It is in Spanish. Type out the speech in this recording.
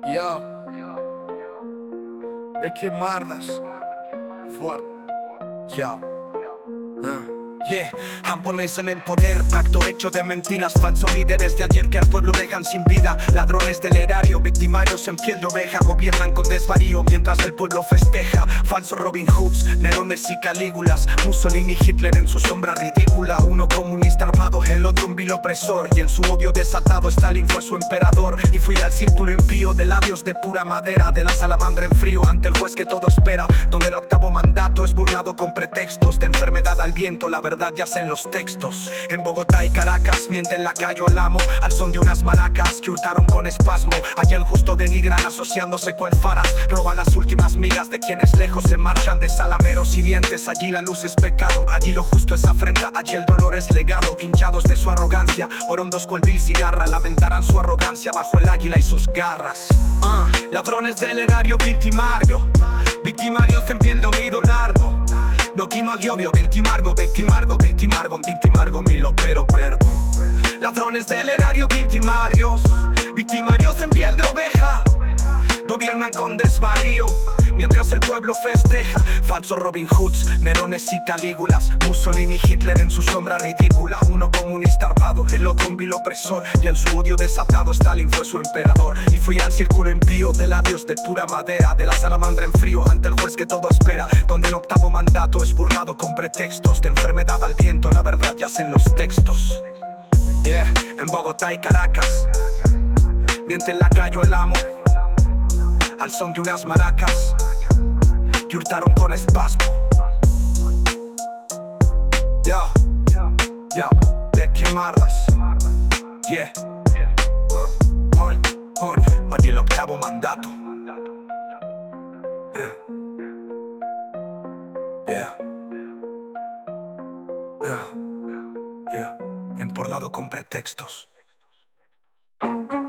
Yo, de quemarlas. Fuerte. Yo. Yeah, ambos en el poder, pacto hecho de mentiras, falsos líderes de ayer que al pueblo dejan sin vida, ladrones del erario, victimarios en piel de oveja, gobiernan con desvarío mientras el pueblo festeja, falsos Robin Hoods, Nerones y Calígulas, Mussolini y Hitler en su sombra ridícula, uno comunista armado, el otro un vil opresor, y en su odio desatado Stalin fue su emperador, y fui al círculo impío de labios de pura madera, de la salamandra en frío ante el juez que todo espera, donde el octavo mandato es burlado con pretextos de enfermedad al viento, la verdad yace en los textos. En Bogotá y Caracas mienten lacayo al amo al son de unas maracas que hurtaron con espasmo. Allá el justo denigran asociándose con faras, roban las últimas migas de quienes lejos se marchan de salameros y dientes. Allí la luz es pecado, allí lo justo es afrenta, allí el dolor es legado. Hinchados de su arrogancia, orondos cual vil cigarra, lamentarán su arrogancia bajo el águila y sus garras. Ladrones del erario victimario, victimarios en piel de oído largo. No quimo a Giovio, victimargo, milo pero ladrones del erario victimarios, victimarios en piel de oveja, gobiernan con desvarío mientras el pueblo festeja. Falsos Robin Hoods, Nerones y Calígulas, Mussolini y Hitler en su sombra ridícula, uno comunista armado, el otro un vil opresor, y en su odio desatado Stalin fue su emperador. Y fui al círculo impío de labios de pura madera, de la salamandra en frío ante el juez que todo espera, donde el octavo mandato es burlado con pretextos de enfermedad al viento, la verdad yace en los textos. Yeah, en Bogotá y Caracas mienten lacayo el amo al son de unas maracas que hurtaron con espasmo. Yo, de quemarlas. Yeah, allí el octavo mandato. Yeah, yeah, yeah, empordado con pretextos.